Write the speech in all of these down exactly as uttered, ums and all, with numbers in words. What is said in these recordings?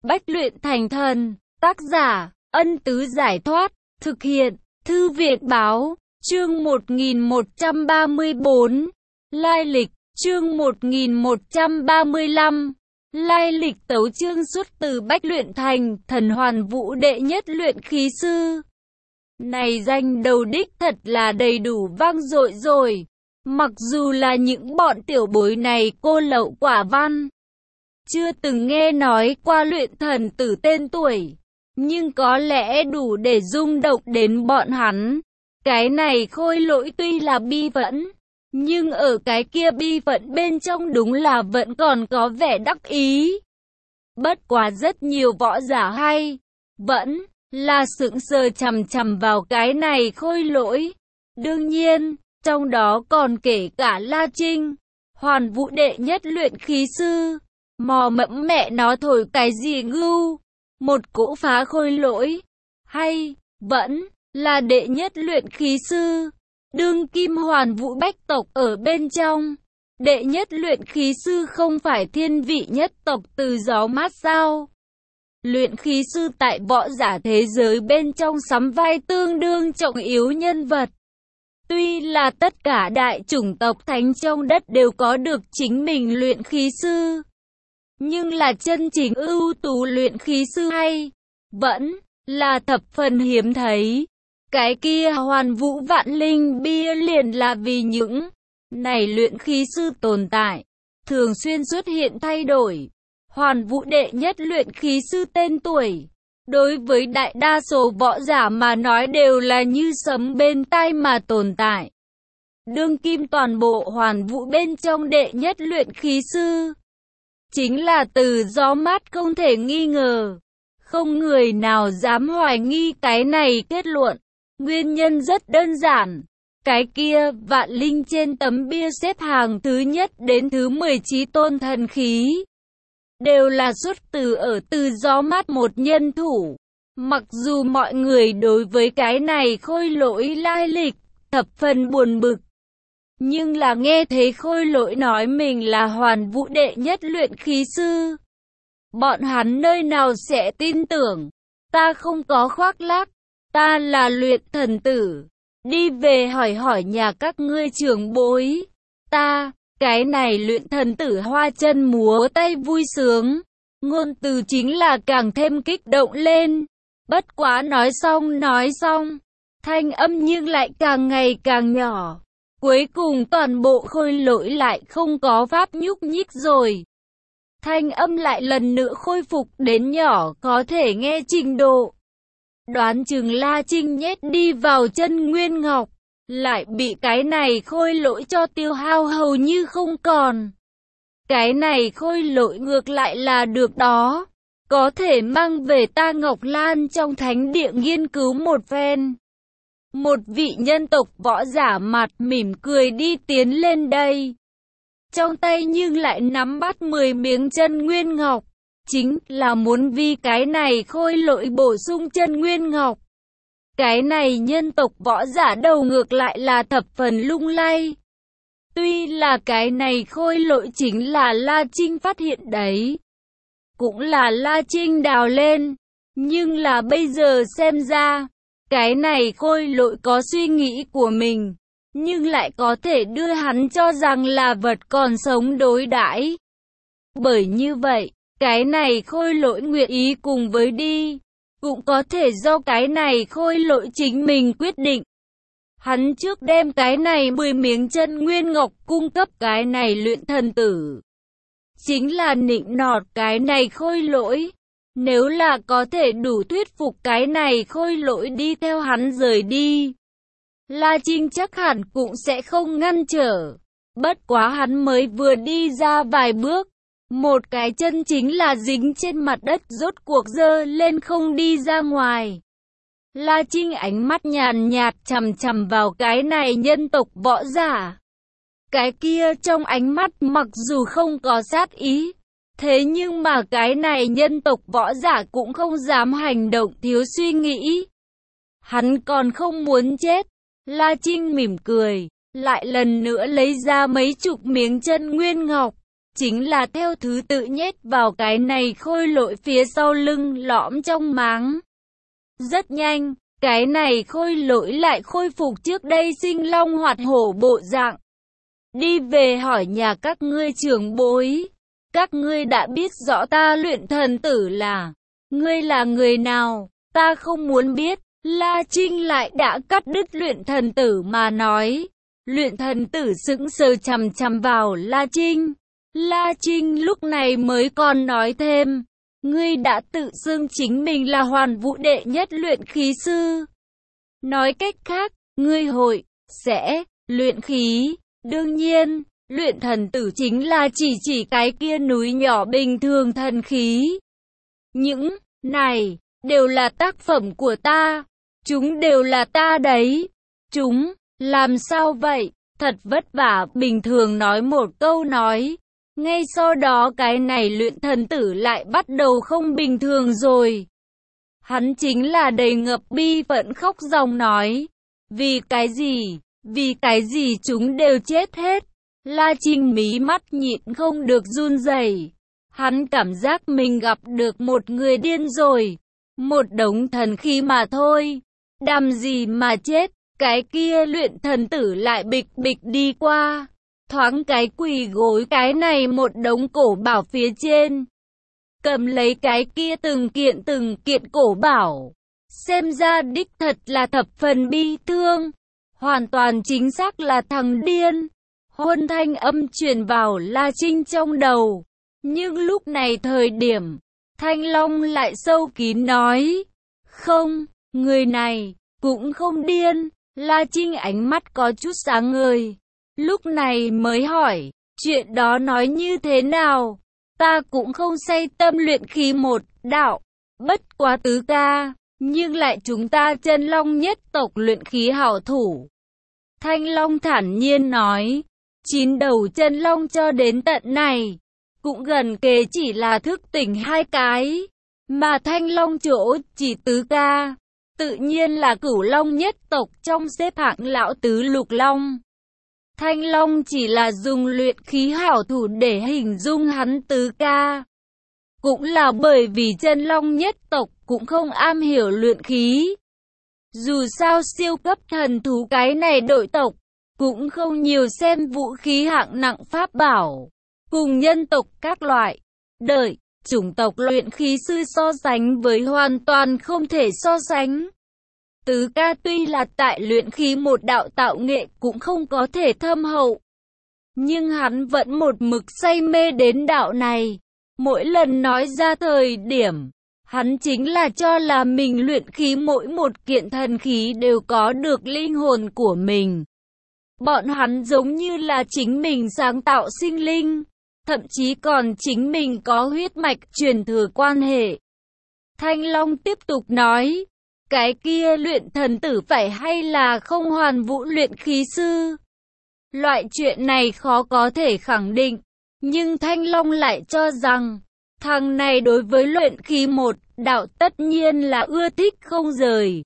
Bách luyện thành thần. Tác giả, Ân Tứ Giải Thoát. Thực hiện, Thư viện Báo. Chương một nghìn một trăm ba mươi bốn. Lai lịch. Chương một nghìn một trăm ba mươi lăm. Lai lịch tấu chương xuất từ Bách luyện thành, thần Hoàn Vũ đệ nhất luyện khí sư. Này danh đầu đích thật là đầy đủ vang dội rồi. Mặc dù là những bọn tiểu bối này cô lậu quả văn, chưa từng nghe nói qua luyện thần tử tên tuổi, nhưng có lẽ đủ để rung động đến bọn hắn. Cái này Khôi Lỗi tuy là bi vẫn, nhưng ở cái kia bi vẫn bên trong đúng là vẫn còn có vẻ đắc ý. Bất quá rất nhiều võ giả hay vẫn là sững sờ chằm chằm vào cái này Khôi Lỗi. Đương nhiên, trong đó còn kể cả La Trinh, Hoàn Vũ đệ nhất luyện khí sư. Mò mẫm mẹ nó thổi cái gì ngưu, một cỗ phá Khôi Lỗi, hay vẫn là đệ nhất luyện khí sư. Đương kim Hoàn Vũ bách tộc ở bên trong, đệ nhất luyện khí sư không phải thiên vị nhất tộc từ gió mát sao? Luyện khí sư tại võ giả thế giới bên trong sắm vai tương đương trọng yếu nhân vật. Tuy là tất cả đại chủng tộc thánh trong đất đều có được chính mình luyện khí sư, nhưng là chân chính ưu tú luyện khí sư hay vẫn là thập phần hiếm thấy. Cái kia Hoàn Vũ vạn linh bia liền là vì những này luyện khí sư tồn tại, thường xuyên xuất hiện thay đổi. Hoàn Vũ đệ nhất luyện khí sư tên tuổi, đối với đại đa số võ giả mà nói đều là như sấm bên tai mà tồn tại. Đương kim toàn bộ Hoàn Vũ bên trong đệ nhất luyện khí sư, chính là từ gió mát không thể nghi ngờ. Không người nào dám hoài nghi cái này kết luận. Nguyên nhân rất đơn giản. Cái kia vạn linh trên tấm bia xếp hàng thứ nhất đến thứ mười chín tôn thần khí, đều là xuất từ ở từ gió mát một nhân thủ. Mặc dù mọi người đối với cái này Khôi Lỗi lai lịch thập phần buồn bực, nhưng là nghe thấy Khôi Lỗi nói mình là Hoàn Vũ đệ nhất luyện khí sư, bọn hắn nơi nào sẽ tin tưởng. Ta không có khoác lác, ta là luyện thần tử. Đi về hỏi hỏi nhà các ngươi trưởng bối. Ta, cái này luyện thần tử hoa chân múa tay vui sướng, ngôn từ chính là càng thêm kích động lên. Bất quá nói xong nói xong, thanh âm nhưng lại càng ngày càng nhỏ. Cuối cùng toàn bộ Khôi Lỗi lại không có pháp nhúc nhích rồi. Thanh âm lại lần nữa khôi phục đến nhỏ có thể nghe trình độ. Đoán chừng La Trinh nhét đi vào chân Nguyên Ngọc, lại bị cái này Khôi Lỗi cho tiêu hao hầu như không còn. Cái này Khôi Lỗi ngược lại là được đó, có thể mang về ta Ngọc Lan trong thánh địa nghiên cứu một phen. Một vị nhân tộc võ giả mặt mỉm cười đi tiến lên đây, trong tay nhưng lại nắm bắt mười miếng chân Nguyên Ngọc, chính là muốn vì cái này Khôi Lỗi bổ sung chân Nguyên Ngọc. Cái này nhân tộc võ giả đầu ngược lại là thập phần lung lay. Tuy là cái này Khôi Lỗi chính là La Trinh phát hiện đấy, cũng là La Trinh đào lên, nhưng là bây giờ xem ra, cái này Khôi Lỗi có suy nghĩ của mình, nhưng lại có thể đưa hắn cho rằng là vật còn sống đối đãi. Bởi như vậy, cái này Khôi Lỗi nguyện ý cùng với đi, cũng có thể do cái này Khôi Lỗi chính mình quyết định. Hắn trước đem cái này mười miếng chân Nguyên Ngọc cung cấp cái này luyện thần tử, chính là nịnh nọt cái này Khôi Lỗi. Nếu là có thể đủ thuyết phục cái này Khôi Lỗi đi theo hắn rời đi, La Trinh chắc hẳn cũng sẽ không ngăn trở. Bất quá hắn mới vừa đi ra vài bước, một cái chân chính là dính trên mặt đất rốt cuộc giơ lên không đi ra ngoài. La Trinh ánh mắt nhàn nhạt chằm chằm vào cái này nhân tộc võ giả. Cái kia trong ánh mắt mặc dù không có sát ý, thế nhưng mà cái này nhân tộc võ giả cũng không dám hành động thiếu suy nghĩ. Hắn còn không muốn chết. La Trinh mỉm cười, lại lần nữa lấy ra mấy chục miếng chân Nguyên Ngọc, chính là theo thứ tự nhét vào cái này khôi lỗi phía sau lưng lõm trong máng. Rất nhanh, cái này khôi lỗi lại khôi phục trước đây sinh long hoạt hổ bộ dạng. Đi về hỏi nhà các ngươi trưởng bối, các ngươi đã biết rõ ta Luyện Thần Tử là, ngươi là người nào, ta không muốn biết. La Trinh lại đã cắt đứt Luyện Thần Tử mà nói. Luyện Thần Tử sững sờ chằm chằm vào La Trinh. La Trinh lúc này mới còn nói thêm, ngươi đã tự xưng chính mình là Hoàn Vũ đệ nhất luyện khí sư. Nói cách khác, ngươi hội, sẽ, luyện khí. Đương nhiên, Luyện Thần Tử chính là chỉ chỉ cái kia núi nhỏ bình thường thần khí. Những này đều là tác phẩm của ta, chúng đều là ta đấy. Chúng, làm sao vậy? Thật vất vả, bình thường nói một câu nói. Ngay sau đó cái này Luyện Thần Tử lại bắt đầu không bình thường rồi. Hắn chính là đầy ngập bi phẫn khóc ròng nói. Vì cái gì? Vì cái gì chúng đều chết hết? La Trinh mí mắt nhịn không được run rẩy. Hắn cảm giác mình gặp được một người điên rồi. Một đống thần khí mà thôi. Đàm gì mà chết? Cái kia Luyện Thần Tử lại bịch bịch đi qua. Thoáng cái quỳ gối cái này một đống cổ bảo phía trên. Cầm lấy cái kia từng kiện từng kiện cổ bảo. Xem ra đích thật là thập phần bi thương. Hoàn toàn chính xác là thằng điên. Huân thanh âm truyền vào La Trinh trong đầu. Nhưng lúc này thời điểm, Thanh Long lại sâu kín nói. Không, người này cũng không điên. La Trinh ánh mắt có chút sáng ngời. Lúc này mới hỏi, chuyện đó nói như thế nào? Ta cũng không say tâm luyện khí một đạo, bất quá tứ ca, nhưng lại chúng ta chân long nhất tộc luyện khí hảo thủ. Thanh Long thản nhiên nói, chín đầu chân long cho đến tận này, cũng gần kề chỉ là thức tỉnh hai cái, mà Thanh Long chỗ chỉ tứ ca, tự nhiên là cửu long nhất tộc trong xếp hạng lão tứ lục long. Thanh Long chỉ là dùng luyện khí hảo thủ để hình dung hắn tứ ca. Cũng là bởi vì chân long nhất tộc cũng không am hiểu luyện khí. Dù sao siêu cấp thần thú cái này đội tộc, cũng không nhiều xem vũ khí hạng nặng pháp bảo. Cùng nhân tộc các loại, đợi, chủng tộc luyện khí sư so sánh với hoàn toàn không thể so sánh. Tứ ca tuy là tại luyện khí một đạo tạo nghệ cũng không có thể thâm hậu. Nhưng hắn vẫn một mực say mê đến đạo này. Mỗi lần nói ra thời điểm, hắn chính là cho là mình luyện khí mỗi một kiện thần khí đều có được linh hồn của mình. Bọn hắn giống như là chính mình sáng tạo sinh linh, thậm chí còn chính mình có huyết mạch truyền thừa quan hệ. Thanh Long tiếp tục nói. Cái kia Luyện Thần Tử phải hay là không Hoàn Vũ luyện khí sư? Loại chuyện này khó có thể khẳng định, nhưng Thanh Long lại cho rằng, thằng này đối với luyện khí một đạo tất nhiên là ưa thích không rời.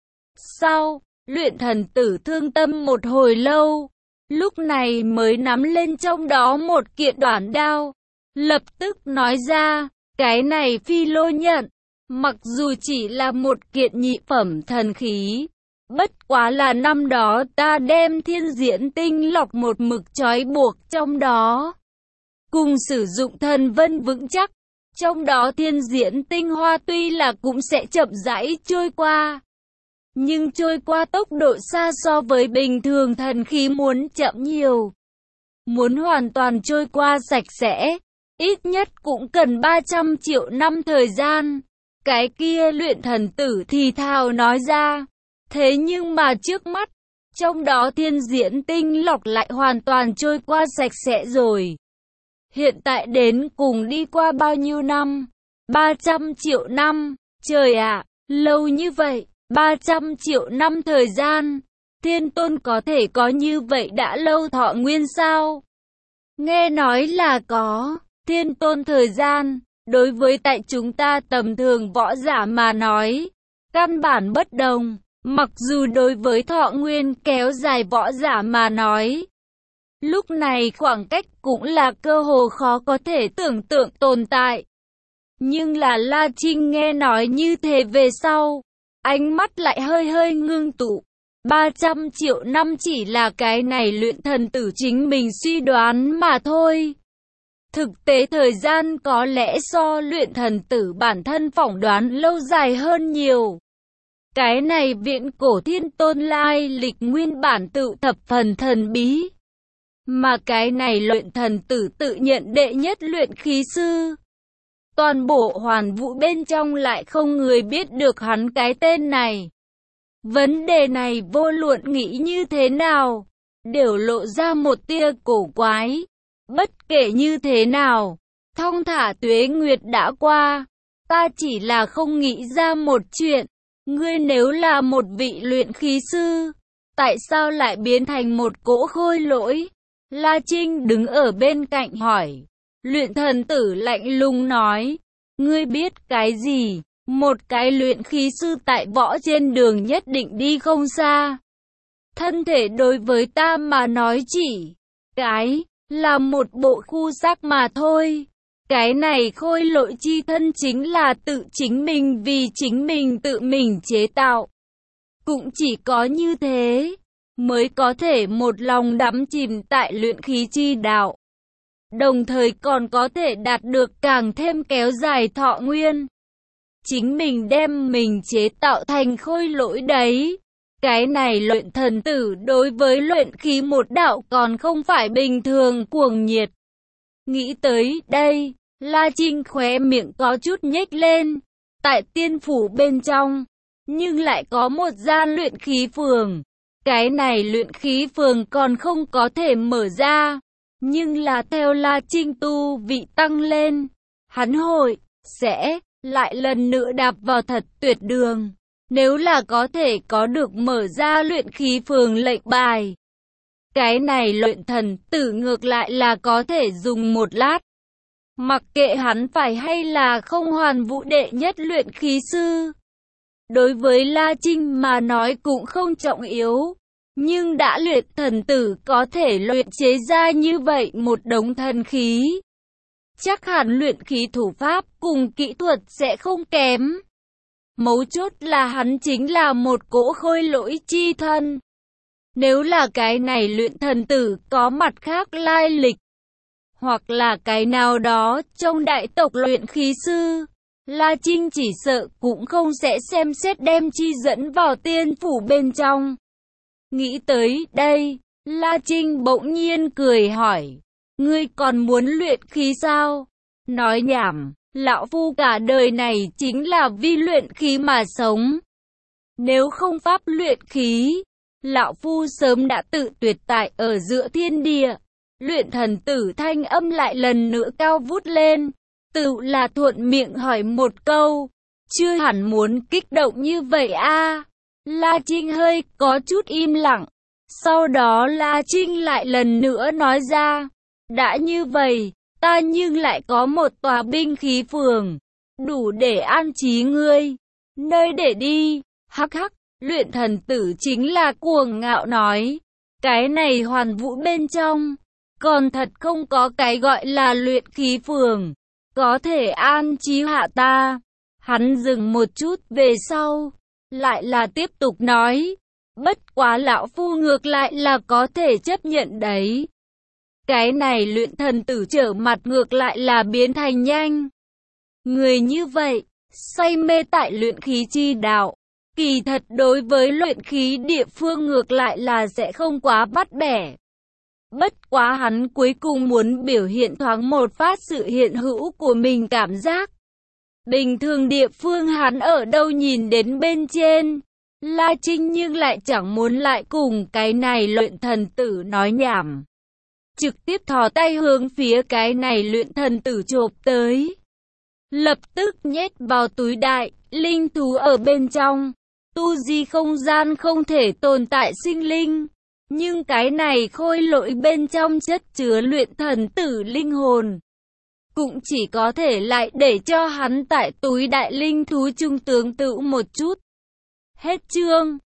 Sau, Luyện Thần Tử thương tâm một hồi lâu, lúc này mới nắm lên trong đó một kiện đoản đao, lập tức nói ra, cái này Phi Lô nhận. Mặc dù chỉ là một kiện nhị phẩm thần khí, bất quá là năm đó ta đem thiên diễn tinh lọc một mực trói buộc trong đó. Cùng sử dụng thần vân vững chắc, trong đó thiên diễn tinh hoa tuy là cũng sẽ chậm rãi trôi qua. Nhưng trôi qua tốc độ xa so với bình thường thần khí muốn chậm nhiều. Muốn hoàn toàn trôi qua sạch sẽ, ít nhất cũng cần ba trăm triệu năm thời gian. Cái kia Luyện Thần Tử thì thào nói ra. Thế nhưng mà trước mắt, trong đó thiên diễn tinh lọc lại hoàn toàn trôi qua sạch sẽ rồi. Hiện tại đến cùng đi qua bao nhiêu năm? ba trăm triệu năm. Trời ạ, lâu như vậy, ba trăm triệu năm thời gian. Thiên Tôn có thể có như vậy đã lâu thọ nguyên sao? Nghe nói là có, Thiên Tôn thời gian. Đối với tại chúng ta tầm thường võ giả mà nói, căn bản bất đồng, mặc dù đối với thọ nguyên kéo dài võ giả mà nói, Lúc này khoảng cách cũng là cơ hồ khó có thể tưởng tượng tồn tại. Nhưng là La Trinh nghe nói như thế về sau, ánh mắt lại hơi hơi ngưng tụ. ba trăm triệu năm chỉ là cái này luyện thần tử chính mình suy đoán mà thôi. Thực tế thời gian có lẽ so luyện thần tử bản thân phỏng đoán lâu dài hơn nhiều. Cái này viễn cổ thiên tôn lai lịch nguyên bản tự thập phần thần bí. Mà cái này luyện thần tử tự nhận đệ nhất luyện khí sư. Toàn bộ hoàn vũ bên trong lại không người biết được hắn cái tên này. Vấn đề này vô luận nghĩ như thế nào, đều lộ ra một tia cổ quái. Bất kể như thế nào, thong thả tuế nguyệt đã qua, ta chỉ là không nghĩ ra một chuyện. Ngươi nếu là một vị luyện khí sư, tại sao lại biến thành một cỗ khôi lỗi? La Trinh đứng ở bên cạnh hỏi. Luyện thần tử lạnh lùng nói, ngươi biết cái gì? Một cái luyện khí sư tại võ trên đường nhất định đi không xa. Thân thể đối với ta mà nói chỉ cái là một bộ khu xác mà thôi. Cái này khôi lỗi chi thân chính là tự chính mình vì chính mình tự mình chế tạo. Cũng chỉ có như thế mới có thể một lòng đắm chìm tại luyện khí chi đạo. Đồng thời còn có thể đạt được càng thêm kéo dài thọ nguyên. Chính mình đem mình chế tạo thành khôi lỗi đấy. Cái này luyện thần tử đối với luyện khí một đạo còn không phải bình thường cuồng nhiệt. Nghĩ tới đây, La Trinh khóe miệng có chút nhếch lên. Tại tiên phủ bên trong, nhưng lại có một gian luyện khí phường. Cái này luyện khí phường còn không có thể mở ra. Nhưng là theo La Trinh tu vị tăng lên, hắn hội, sẽ lại lần nữa đạp vào thật tuyệt đường. Nếu là có thể có được mở ra luyện khí phường lệnh bài, cái này luyện thần tử ngược lại là có thể dùng một lát. Mặc kệ hắn phải hay là không hoàn vũ đệ nhất luyện khí sư, đối với La Trinh mà nói cũng không trọng yếu. Nhưng đã luyện thần tử có thể luyện chế ra như vậy một đống thần khí, chắc hẳn luyện khí thủ pháp cùng kỹ thuật sẽ không kém. Mấu chốt là hắn chính là một cỗ khôi lỗi chi thân. Nếu là cái này luyện thần tử có mặt khác lai lịch, hoặc là cái nào đó trong đại tộc luyện khí sư, La Trinh chỉ sợ cũng không sẽ xem xét đem chi dẫn vào tiên phủ bên trong. Nghĩ tới đây, La Trinh bỗng nhiên cười hỏi, ngươi còn muốn luyện khí sao? Nói nhảm, lão phu cả đời này chính là vì luyện khí mà sống. Nếu không pháp luyện khí, lão phu sớm đã tự tuyệt tại ở giữa thiên địa. Luyện thần tử thanh âm lại lần nữa cao vút lên, tự là thuận miệng hỏi một câu, chưa hẳn muốn kích động như vậy a. La Trinh hơi có chút im lặng. Sau đó La Trinh lại lần nữa nói ra, đã như vậy, ta nhưng lại có một tòa binh khí phường, đủ để an trí ngươi, nơi để đi. Hắc hắc, luyện thần tử chính là cuồng ngạo nói, cái này hoàn vũ bên trong, còn thật không có cái gọi là luyện khí phường, có thể an trí hạ ta. Hắn dừng một chút về sau, lại là tiếp tục nói, bất quá lão phu ngược lại là có thể chấp nhận đấy. Cái này luyện thần tử trở mặt ngược lại là biến thành nhanh. Người như vậy, say mê tại luyện khí chi đạo, kỳ thật đối với luyện khí địa phương ngược lại là sẽ không quá bắt bẻ. Bất quá hắn cuối cùng muốn biểu hiện thoáng một phát sự hiện hữu của mình cảm giác. Bình thường địa phương hắn ở đâu nhìn đến bên trên, La Trinh nhưng lại chẳng muốn lại cùng cái này luyện thần tử nói nhảm. Trực tiếp thò tay hướng phía cái này luyện thần tử chộp tới. Lập tức nhét vào túi đại, linh thú ở bên trong. Tu di không gian không thể tồn tại sinh linh. Nhưng cái này khôi lỗi bên trong chất chứa luyện thần tử linh hồn. Cũng chỉ có thể lại để cho hắn tại túi đại linh thú trung tướng tự một chút. Hết chương.